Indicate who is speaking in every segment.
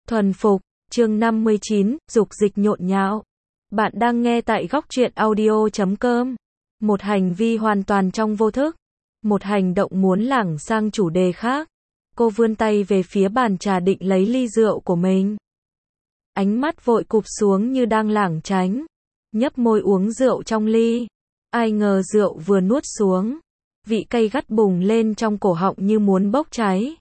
Speaker 1: Thuần phục, chương 59, dục dịch nhộn nhạo. Bạn đang nghe tại góc truyện audio.com. Một hành vi hoàn toàn trong vô thức. Một hành động muốn lảng sang chủ đề khác. Cô vươn tay về phía bàn trà định lấy ly rượu của mình. Ánh mắt vội cụp xuống như đang lảng tránh. Nhấp môi uống rượu trong ly. Ai ngờ rượu vừa nuốt xuống. Vị cay gắt bùng lên trong cổ họng như muốn bốc cháy.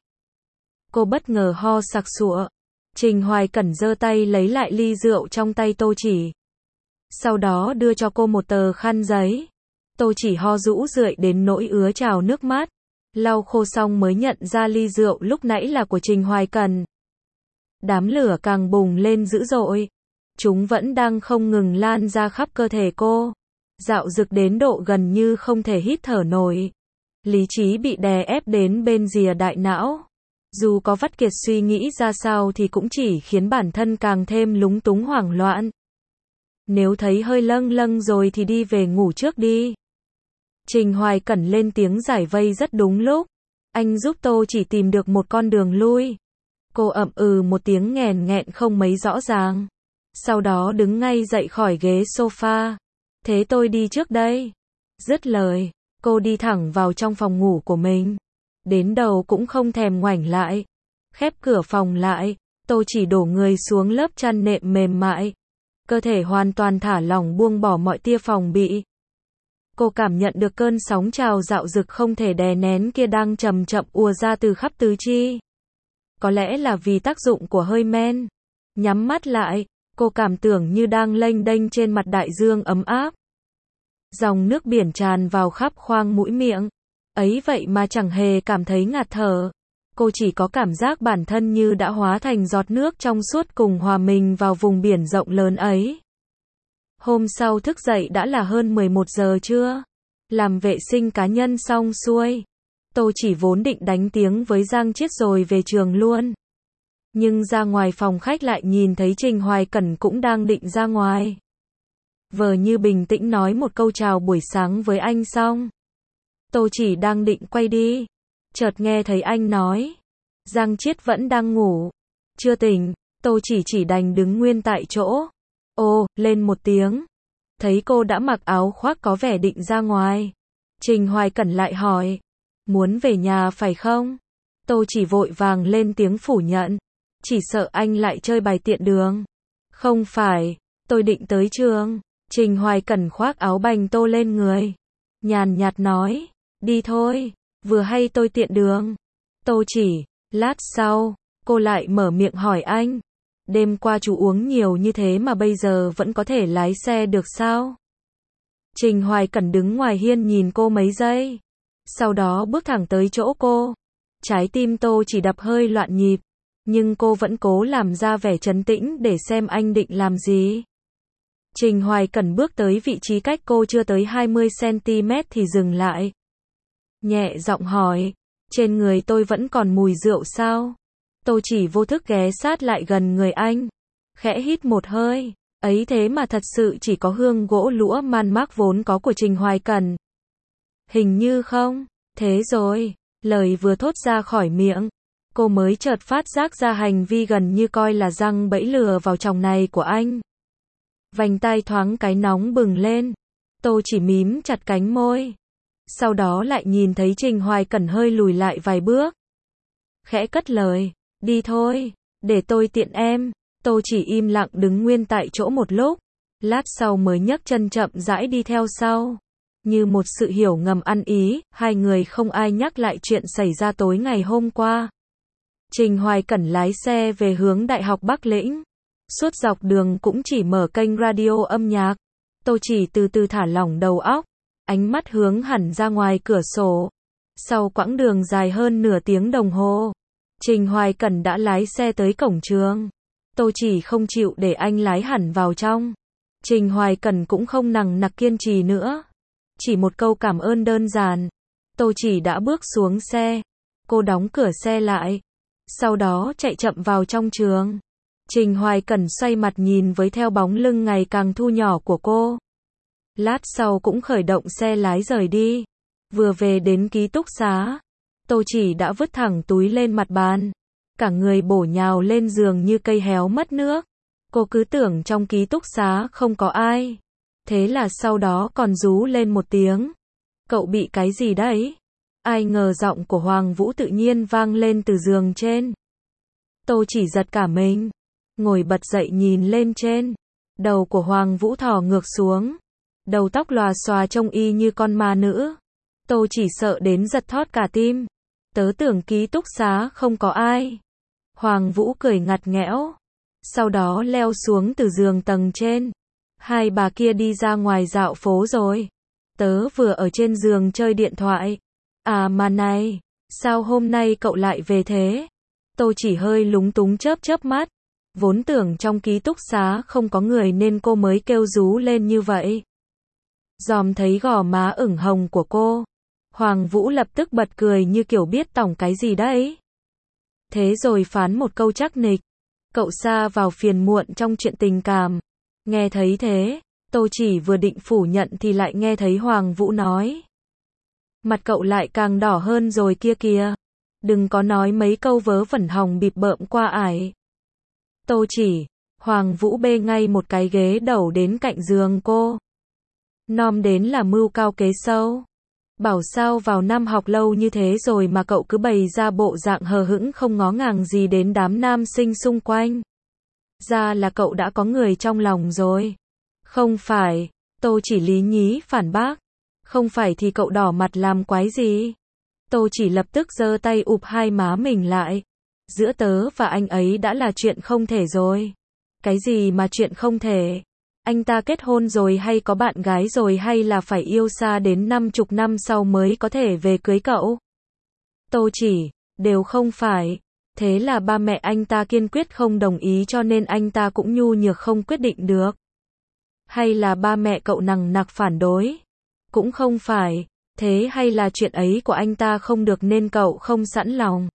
Speaker 1: Cô bất ngờ ho sặc sụa. Trình Hoài Cẩn giơ tay lấy lại ly rượu trong tay Tô Chỉ. Sau đó đưa cho cô một tờ khăn giấy. Tô Chỉ ho rũ rượi đến nỗi ứa trào nước mắt. Lau khô xong mới nhận ra ly rượu lúc nãy là của Trình Hoài Cẩn. Đám lửa càng bùng lên dữ dội. Chúng vẫn đang không ngừng lan ra khắp cơ thể cô. Dạo dực đến độ gần như không thể hít thở nổi. Lý trí bị đè ép đến bên rìa đại não. Dù có vắt kiệt suy nghĩ ra sao thì cũng chỉ khiến bản thân càng thêm lúng túng hoảng loạn. Nếu thấy hơi lâng lâng rồi thì đi về ngủ trước đi. Trình Hoài Cẩn lên tiếng giải vây rất đúng lúc. Anh giúp Tô Chỉ tìm được một con đường lui. Cô ậm ừ một tiếng nghèn nghẹn không mấy rõ ràng. Sau đó đứng ngay dậy khỏi ghế sofa. Thế tôi đi trước đây. Dứt lời, cô đi thẳng vào trong phòng ngủ của mình. Đến đầu cũng không thèm ngoảnh lại. Khép cửa phòng lại, Tô Chỉ đổ người xuống lớp chăn nệm mềm mại. Cơ thể hoàn toàn thả lỏng buông bỏ mọi tia phòng bị. Cô cảm nhận được cơn sóng trào dạo dực không thể đè nén kia đang chậm chậm ùa ra từ khắp tứ chi. Có lẽ là vì tác dụng của hơi men. Nhắm mắt lại, cô cảm tưởng như đang lênh đênh trên mặt đại dương ấm áp. Dòng nước biển tràn vào khắp khoang mũi miệng. Ấy vậy mà chẳng hề cảm thấy ngạt thở. Cô chỉ có cảm giác bản thân như đã hóa thành giọt nước trong suốt cùng hòa mình vào vùng biển rộng lớn ấy. Hôm sau thức dậy đã là hơn 11 giờ trưa. Làm vệ sinh cá nhân xong xuôi. Tô Chỉ vốn định đánh tiếng với Giang Chiết rồi về trường luôn. Nhưng ra ngoài phòng khách lại nhìn thấy Trình Hoài Cẩn cũng đang định ra ngoài. Vờ như bình tĩnh nói một câu chào buổi sáng với anh xong. Tô Chỉ đang định quay đi. Chợt nghe thấy anh nói. Giang Chiết vẫn đang ngủ. Chưa tỉnh, Tô Chỉ đành đứng nguyên tại chỗ. Ô, lên một tiếng. Thấy cô đã mặc áo khoác có vẻ định ra ngoài. Trình Hoài Cẩn lại hỏi. Muốn về nhà phải không? Tô Chỉ vội vàng lên tiếng phủ nhận. Chỉ sợ anh lại chơi bài tiện đường. Không phải, tôi định tới trường. Trình Hoài Cẩn khoác áo bành tô lên người. Nhàn nhạt nói. Đi thôi, vừa hay tôi tiện đường. Tô Chỉ, lát sau, cô lại mở miệng hỏi anh. Đêm qua chú uống nhiều như thế mà bây giờ vẫn có thể lái xe được sao? Trình Hoài Cẩn đứng ngoài hiên nhìn cô mấy giây. Sau đó bước thẳng tới chỗ cô. Trái tim Tô Chỉ đập hơi loạn nhịp. Nhưng cô vẫn cố làm ra vẻ trấn tĩnh để xem anh định làm gì. Trình Hoài Cẩn bước tới vị trí cách cô chưa tới 20cm thì dừng lại. Nhẹ giọng hỏi, trên người tôi vẫn còn mùi rượu sao? Tô Chỉ vô thức ghé sát lại gần người anh. Khẽ hít một hơi, ấy thế mà thật sự chỉ có hương gỗ lũa man mác vốn có của Trình Hoài Cẩn. Hình như không, thế rồi, lời vừa thốt ra khỏi miệng. Cô mới chợt phát giác ra hành vi gần như coi là răng bẫy lừa vào chồng này của anh. Vành tai thoáng cái nóng bừng lên. Tô Chỉ mím chặt cánh môi. Sau đó lại nhìn thấy Trình Hoài Cẩn hơi lùi lại vài bước. Khẽ cất lời, đi thôi, để tôi tiện em. Tô Chỉ im lặng đứng nguyên tại chỗ một lúc. Lát sau mới nhấc chân chậm rãi đi theo sau. Như một sự hiểu ngầm ăn ý, hai người không ai nhắc lại chuyện xảy ra tối ngày hôm qua. Trình Hoài Cẩn lái xe về hướng Đại học Bắc Lĩnh. Suốt dọc đường cũng chỉ mở kênh radio âm nhạc. Tô Chỉ từ từ thả lỏng đầu óc. Ánh mắt hướng hẳn ra ngoài cửa sổ. Sau quãng đường dài hơn nửa tiếng đồng hồ, Trình Hoài Cẩn đã lái xe tới cổng trường. Tô Chỉ không chịu để anh lái hẳn vào trong. Trình Hoài Cẩn cũng không nằng nặc kiên trì nữa. Chỉ một câu cảm ơn đơn giản. Tô Chỉ đã bước xuống xe. Cô đóng cửa xe lại. Sau đó chạy chậm vào trong trường. Trình Hoài Cẩn xoay mặt nhìn với theo bóng lưng ngày càng thu nhỏ của cô. Lát sau cũng khởi động xe lái rời đi. Vừa về đến ký túc xá, Tô Chỉ đã vứt thẳng túi lên mặt bàn. cả người bổ nhào lên giường như cây héo mất nước. Cô cứ tưởng trong ký túc xá không có ai. Thế là sau đó còn rú lên một tiếng. Cậu bị cái gì đấy? Ai ngờ giọng của Hoàng Vũ tự nhiên vang lên từ giường trên. Tô Chỉ giật cả mình, ngồi bật dậy nhìn lên trên. Đầu của Hoàng Vũ thò ngược xuống. Đầu tóc lòa xòa trông y như con ma nữ. Tô Chỉ sợ đến giật thót cả tim. Tớ tưởng ký túc xá không có ai. Hoàng Vũ cười ngặt nghẽo. Sau đó leo xuống từ giường tầng trên. Hai bà kia đi ra ngoài dạo phố rồi. Tớ vừa ở trên giường chơi điện thoại. À mà này, sao hôm nay cậu lại về thế? Tô Chỉ hơi lúng túng chớp chớp mắt. Vốn tưởng trong ký túc xá không có người nên cô mới kêu rú lên như vậy. Dòm thấy gò má ửng hồng của cô, Hoàng Vũ lập tức bật cười như kiểu biết tỏng cái gì đấy. Thế rồi phán một câu chắc nịch. Cậu sa vào phiền muộn trong chuyện tình cảm. Nghe thấy thế, Tô Chỉ vừa định phủ nhận thì lại nghe thấy Hoàng Vũ nói. Mặt cậu lại càng đỏ hơn rồi kia kìa. Đừng có nói mấy câu vớ vẩn hòng bịp bợm qua ải. Tô Chỉ, Hoàng Vũ bê ngay một cái ghế đầu đến cạnh giường cô. Nom đến là mưu cao kế sâu. Bảo sao vào năm học lâu như thế rồi mà cậu cứ bày ra bộ dạng hờ hững không ngó ngàng gì đến đám nam sinh xung quanh. Ra là cậu đã có người trong lòng rồi. Không phải, Tô Chỉ lý nhí phản bác. Không phải thì cậu đỏ mặt làm quái gì? Tô Chỉ lập tức giơ tay ụp hai má mình lại. Giữa tớ và anh ấy đã là chuyện không thể rồi. Cái gì mà chuyện không thể? Anh ta kết hôn rồi hay có bạn gái rồi hay là phải yêu xa đến 50 năm sau mới có thể về cưới cậu? Tô Chỉ, đều không phải. Thế là ba mẹ anh ta kiên quyết không đồng ý cho nên anh ta cũng nhu nhược không quyết định được. Hay là ba mẹ cậu nằng nặc phản đối? Cũng không phải. Thế hay là chuyện ấy của anh ta không được nên cậu không sẵn lòng?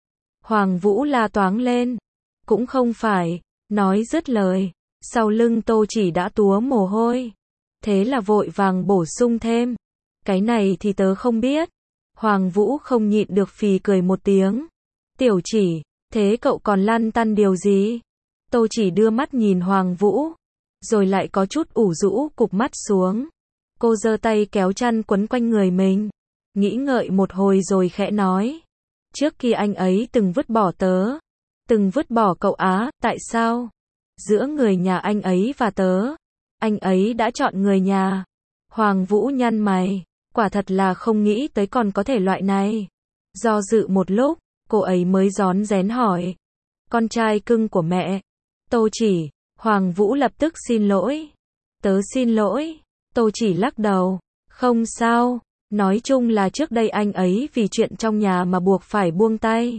Speaker 1: Hoàng Vũ la toáng lên. Cũng không phải. Nói dứt lời, sau lưng Tô Chỉ đã túa mồ hôi. Thế là vội vàng bổ sung thêm. Cái này thì tớ không biết. Hoàng Vũ không nhịn được phì cười một tiếng. Tiểu Chỉ, thế cậu còn lăn tăn điều gì? Tô Chỉ đưa mắt nhìn Hoàng Vũ, rồi lại có chút ủ rũ cụp mắt xuống. Cô giơ tay kéo chăn quấn quanh người mình, nghĩ ngợi một hồi rồi khẽ nói. Trước khi anh ấy từng vứt bỏ tớ, từng vứt bỏ cậu á, tại sao? Giữa người nhà anh ấy và tớ, anh ấy đã chọn người nhà. Hoàng Vũ nhăn mày, quả thật là không nghĩ tới còn có thể loại này. Do dự một lúc, cô ấy mới rón rén hỏi. Con trai cưng của mẹ. Tô Chỉ, Hoàng Vũ lập tức xin lỗi. Tớ xin lỗi. Tô Chỉ lắc đầu. Không sao, nói chung là trước đây anh ấy vì chuyện trong nhà mà buộc phải buông tay.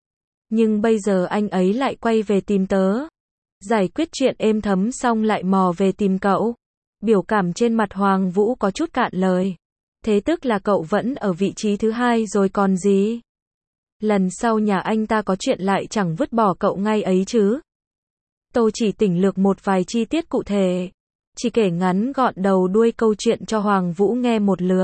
Speaker 1: Nhưng bây giờ anh ấy lại quay về tìm tớ. Giải quyết chuyện êm thấm xong lại mò về tìm cậu. Biểu cảm trên mặt Hoàng Vũ có chút cạn lời. Thế tức là cậu vẫn ở vị trí thứ hai rồi còn gì? Lần sau nhà anh ta có chuyện lại chẳng vứt bỏ cậu ngay ấy chứ? Tô Chỉ tỉnh lược một vài chi tiết cụ thể. Chỉ kể ngắn gọn đầu đuôi câu chuyện cho Hoàng Vũ nghe một lượt.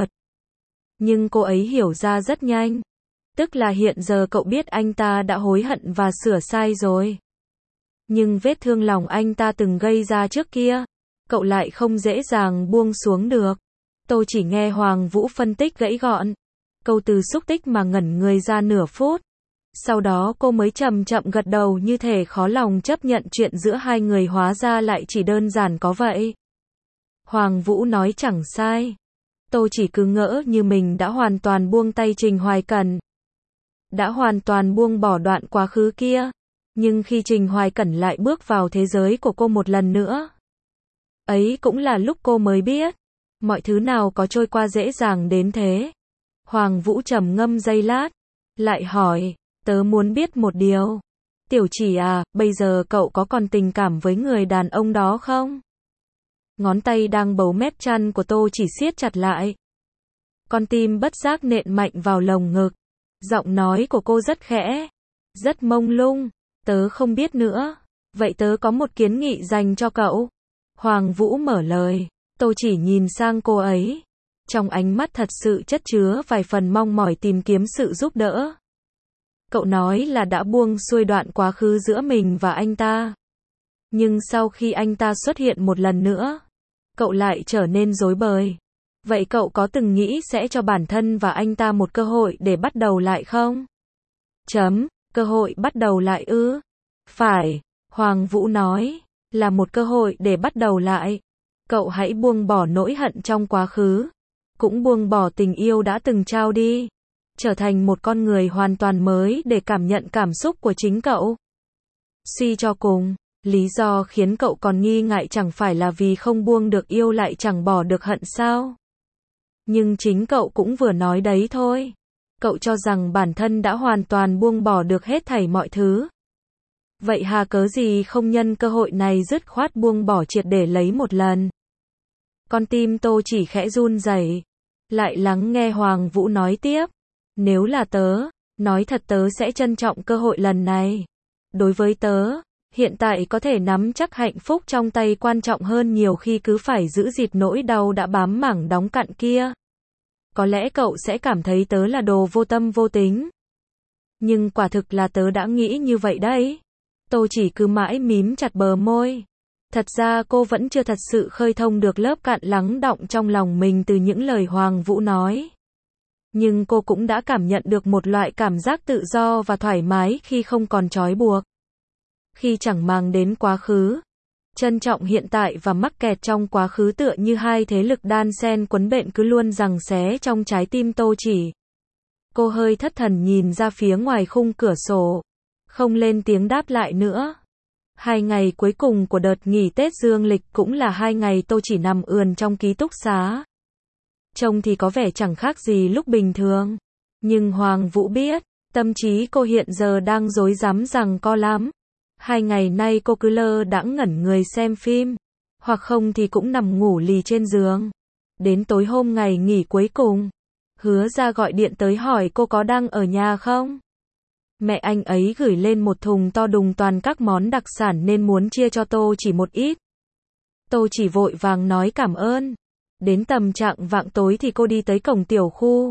Speaker 1: Nhưng cô ấy hiểu ra rất nhanh. Tức là hiện giờ cậu biết anh ta đã hối hận và sửa sai rồi. Nhưng vết thương lòng anh ta từng gây ra trước kia, cậu lại không dễ dàng buông xuống được. Tô Chỉ nghe Hoàng Vũ phân tích gãy gọn. Câu từ xúc tích mà ngẩn người ra nửa phút. Sau đó cô mới chậm chậm gật đầu như thể khó lòng chấp nhận chuyện giữa hai người hóa ra lại chỉ đơn giản có vậy. Hoàng Vũ nói chẳng sai. Tô Chỉ cứ ngỡ như mình đã hoàn toàn buông tay Trình Hoài Cẩn. Đã hoàn toàn buông bỏ đoạn quá khứ kia. Nhưng khi Trình Hoài Cẩn lại bước vào thế giới của cô một lần nữa. Ấy cũng là lúc cô mới biết. Mọi thứ nào có trôi qua dễ dàng đến thế. Hoàng Vũ trầm ngâm giây lát. Lại hỏi, tớ muốn biết một điều. Tiểu Chỉ à, bây giờ cậu có còn tình cảm với người đàn ông đó không? Ngón tay đang bấu mép chăn của Tô Chỉ siết chặt lại. Con tim bất giác nện mạnh vào lồng ngực. Giọng nói của cô rất khẽ, rất mông lung. Tớ không biết nữa. Vậy tớ có một kiến nghị dành cho cậu. Hoàng Vũ mở lời. Tô Chỉ nhìn sang cô ấy. Trong ánh mắt thật sự chất chứa vài phần mong mỏi tìm kiếm sự giúp đỡ. Cậu nói là đã buông xuôi đoạn quá khứ giữa mình và anh ta. Nhưng sau khi anh ta xuất hiện một lần nữa, cậu lại trở nên rối bời. Vậy cậu có từng nghĩ sẽ cho bản thân và anh ta một cơ hội để bắt đầu lại không? Cơ hội bắt đầu lại ư? Phải, Hoàng Vũ nói, là một cơ hội để bắt đầu lại. Cậu hãy buông bỏ nỗi hận trong quá khứ, cũng buông bỏ tình yêu đã từng trao đi, trở thành một con người hoàn toàn mới để cảm nhận cảm xúc của chính cậu. Suy cho cùng, lý do khiến cậu còn nghi ngại chẳng phải là vì không buông được yêu lại chẳng bỏ được hận sao? Nhưng chính cậu cũng vừa nói đấy thôi. Cậu cho rằng bản thân đã hoàn toàn buông bỏ được hết thảy mọi thứ. Vậy hà cớ gì không nhân cơ hội này dứt khoát buông bỏ triệt để lấy một lần? Con tim Tô Chỉ khẽ run rẩy, lại lắng nghe Hoàng Vũ nói tiếp. Nếu là tớ, nói thật tớ sẽ trân trọng cơ hội lần này. Đối với tớ, hiện tại có thể nắm chắc hạnh phúc trong tay quan trọng hơn nhiều khi cứ phải giữ gìn nỗi đau đã bám mảng đóng cặn kia. Có lẽ cậu sẽ cảm thấy tớ là đồ vô tâm vô tính. Nhưng quả thực là tớ đã nghĩ như vậy đấy. Tô Chỉ cứ mãi mím chặt bờ môi. Thật ra cô vẫn chưa thật sự khơi thông được lớp cạn lắng đọng trong lòng mình từ những lời Hoàng Vũ nói. Nhưng cô cũng đã cảm nhận được một loại cảm giác tự do và thoải mái khi không còn trói buộc. Khi chẳng mang đến quá khứ, trân trọng hiện tại và mắc kẹt trong quá khứ tựa như hai thế lực đan xen quấn bện cứ luôn giằng xé trong trái tim Tô Chỉ. Cô hơi thất thần nhìn ra phía ngoài khung cửa sổ, không lên tiếng đáp lại nữa. 2 ngày cuối cùng của đợt nghỉ Tết dương lịch cũng là 2 ngày Tô Chỉ nằm ườn trong ký túc xá. Trông thì có vẻ chẳng khác gì lúc bình thường. Nhưng Hoàng Vũ biết, tâm trí cô hiện giờ đang rối rắm giằng co lắm. 2 ngày nay cô cứ lơ đãng ngẩn người xem phim, hoặc không thì cũng nằm ngủ lì trên giường. Đến tối hôm ngày nghỉ cuối cùng, Hứa Ra gọi điện tới hỏi cô có đang ở nhà không. Mẹ anh ấy gửi lên một thùng to đùng toàn các món đặc sản nên muốn chia cho Tô Chỉ một ít. Tô Chỉ vội vàng nói cảm ơn. Đến tầm trạng vạng tối thì cô đi tới cổng tiểu khu.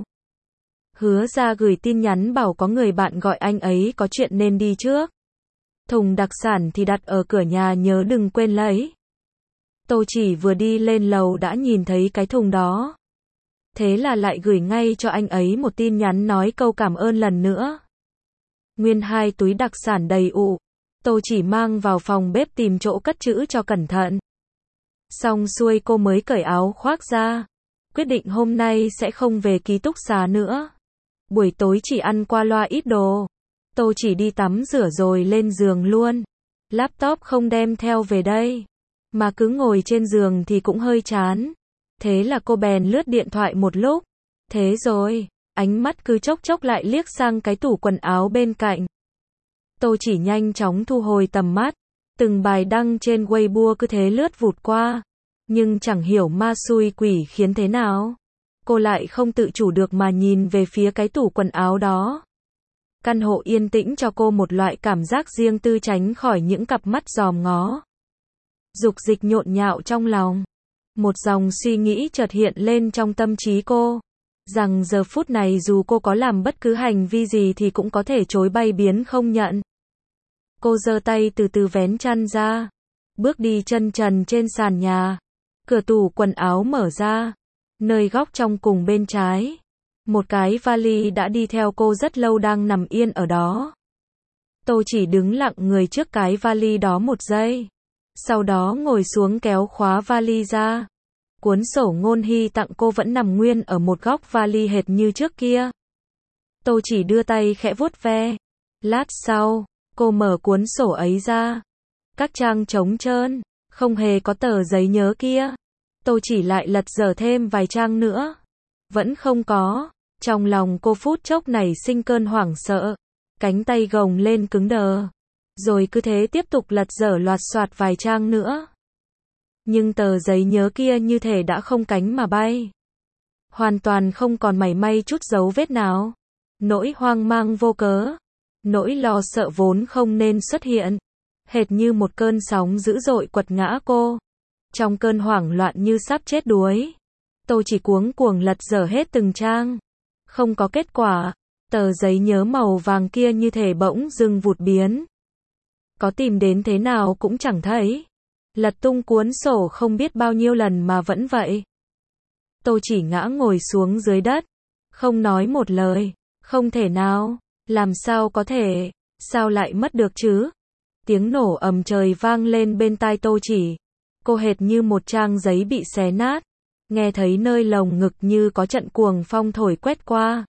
Speaker 1: Hứa Ra gửi tin nhắn bảo có người bạn gọi anh ấy có chuyện nên đi trước. Thùng đặc sản thì đặt ở cửa nhà nhớ đừng quên lấy. Tô Chỉ vừa đi lên lầu đã nhìn thấy cái thùng đó. Thế là lại gửi ngay cho anh ấy một tin nhắn nói câu cảm ơn lần nữa. Nguyên 2 túi đặc sản đầy ụ. Tô Chỉ mang vào phòng bếp tìm chỗ cất trữ cho cẩn thận. Xong xuôi cô mới cởi áo khoác ra. Quyết định hôm nay sẽ không về ký túc xá nữa. Buổi tối chỉ ăn qua loa ít đồ. Tô Chỉ đi tắm rửa rồi lên giường luôn. Laptop không đem theo về đây, mà cứ ngồi trên giường thì cũng hơi chán. Thế là cô bèn lướt điện thoại một lúc. Thế rồi, ánh mắt cứ chốc chốc lại liếc sang cái tủ quần áo bên cạnh. Tô Chỉ nhanh chóng thu hồi tầm mắt. Từng bài đăng trên Weibo cứ thế lướt vụt qua. Nhưng chẳng hiểu ma xui quỷ khiến thế nào, cô lại không tự chủ được mà nhìn về phía cái tủ quần áo đó. Căn hộ yên tĩnh cho cô một loại cảm giác riêng tư tránh khỏi những cặp mắt dòm ngó. Dục dịch nhộn nhạo trong lòng. Một dòng suy nghĩ chợt hiện lên trong tâm trí cô. Rằng giờ phút này dù cô có làm bất cứ hành vi gì thì cũng có thể chối bay biến không nhận. Cô giơ tay từ từ vén chăn ra. Bước đi chân trần trên sàn nhà. Cửa tủ quần áo mở ra. Nơi góc trong cùng bên trái, một cái vali đã đi theo cô rất lâu đang nằm yên ở đó. Tô Chỉ đứng lặng người trước cái vali đó một giây. Sau đó ngồi xuống kéo khóa vali ra. Cuốn sổ Ngôn Hy tặng cô vẫn nằm nguyên ở một góc vali hệt như trước kia. Tô Chỉ đưa tay khẽ vuốt ve. Lát sau, cô mở cuốn sổ ấy ra. Các trang trống trơn, không hề có tờ giấy nhớ kia. Tô Chỉ lại lật dở thêm vài trang nữa. Vẫn không có. Trong lòng cô phút chốc nảy sinh cơn hoảng sợ. Cánh tay gồng lên cứng đờ. Rồi cứ thế tiếp tục lật dở loạt soạt vài trang nữa. Nhưng tờ giấy nhớ kia như thể đã không cánh mà bay. Hoàn toàn không còn mảy may chút dấu vết nào. Nỗi hoang mang vô cớ. Nỗi lo sợ vốn không nên xuất hiện. Hệt như một cơn sóng dữ dội quật ngã cô. Trong cơn hoảng loạn như sắp chết đuối, Tô Chỉ cuống cuồng lật dở hết từng trang. Không có kết quả. Tờ giấy nhớ màu vàng kia như thể bỗng dưng vụt biến. Có tìm đến thế nào cũng chẳng thấy. Lật tung cuốn sổ không biết bao nhiêu lần mà vẫn vậy. Tô Chỉ ngã ngồi xuống dưới đất, không nói một lời. Không thể nào, làm sao có thể, sao lại mất được chứ? Tiếng nổ ầm trời vang lên bên tai Tô Chỉ. Cô hệt như một trang giấy bị xé nát, nghe thấy nơi lồng ngực như có trận cuồng phong thổi quét qua.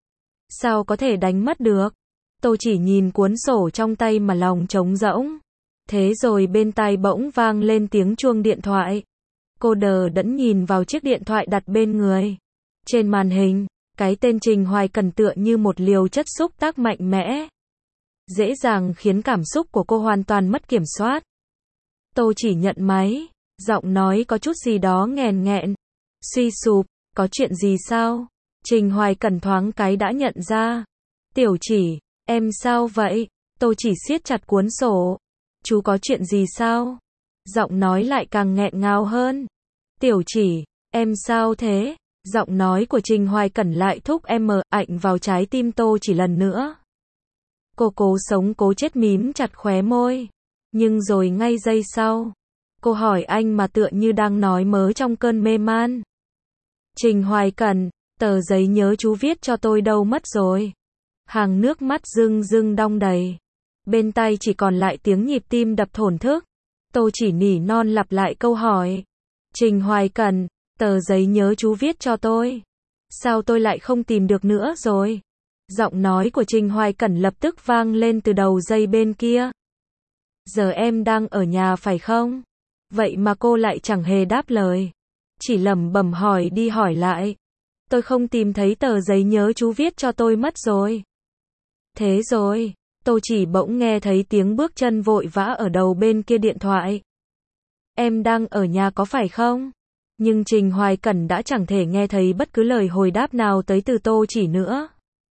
Speaker 1: Sao có thể đánh mất được? Tô Chỉ nhìn cuốn sổ trong tay mà lòng trống rỗng. Thế rồi bên tai bỗng vang lên tiếng chuông điện thoại. Cô đờ đẫn nhìn vào chiếc điện thoại đặt bên người. Trên màn hình, cái tên Trình Hoài Cẩn tựa như một liều chất xúc tác mạnh mẽ, dễ dàng khiến cảm xúc của cô hoàn toàn mất kiểm soát. Tô Chỉ nhận máy, giọng nói có chút gì đó nghèn nghẹn, suy sụp, có chuyện gì sao? Trình Hoài Cẩn thoáng cái đã nhận ra. Tiểu Chỉ, em sao vậy? Tô Chỉ siết chặt cuốn sổ. Chú có chuyện gì sao? Giọng nói lại càng nghẹn ngào hơn. Tiểu Chỉ, em sao thế? Giọng nói của Trình Hoài Cẩn lại thúc em ảnh vào trái tim Tô Chỉ lần nữa. Cô cố sống cố chết mím chặt khóe môi. Nhưng rồi ngay giây sau, cô hỏi anh mà tựa như đang nói mớ trong cơn mê man. Trình Hoài Cẩn, tờ giấy nhớ chú viết cho tôi đâu mất rồi? Hàng nước mắt rưng rưng đong đầy. Bên tai chỉ còn lại tiếng nhịp tim đập thổn thức. Tô Chỉ nỉ non lặp lại câu hỏi. Trình Hoài Cẩn, tờ giấy nhớ chú viết cho tôi. Sao tôi lại không tìm được nữa rồi? Giọng nói của Trình Hoài Cẩn lập tức vang lên từ đầu dây bên kia. Giờ em đang ở nhà phải không? Vậy mà cô lại chẳng hề đáp lời. Chỉ lẩm bẩm hỏi đi hỏi lại. Tôi không tìm thấy tờ giấy nhớ chú viết cho tôi mất rồi. Thế rồi, Tô Chỉ bỗng nghe thấy tiếng bước chân vội vã ở đầu bên kia điện thoại. Em đang ở nhà có phải không? Nhưng Trình Hoài Cẩn đã chẳng thể nghe thấy bất cứ lời hồi đáp nào tới từ Tô Chỉ nữa.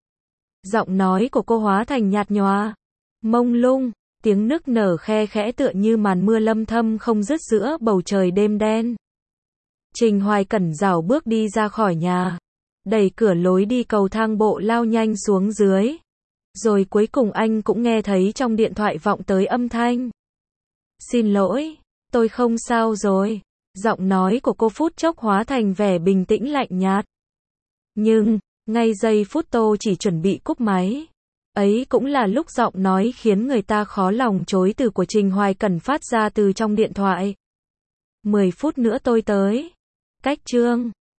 Speaker 1: Giọng nói của cô hóa thành nhạt nhòa, mông lung, tiếng nức nở khe khẽ tựa như màn mưa lâm thâm không dứt giữa bầu trời đêm đen. Trình Hoài Cẩn rảo bước đi ra khỏi nhà, đẩy cửa lối đi cầu thang bộ lao nhanh xuống dưới. Rồi cuối cùng anh cũng nghe thấy trong điện thoại vọng tới âm thanh. Xin lỗi, tôi không sao rồi. Giọng nói của cô phút chốc hóa thành vẻ bình tĩnh lạnh nhạt. Nhưng, ngay giây phút Tô Chỉ chuẩn bị cúp máy, ấy cũng là lúc giọng nói khiến người ta khó lòng chối từ của Trình Hoài Cẩn phát ra từ trong điện thoại. 10 phút nữa tôi tới. Cách chương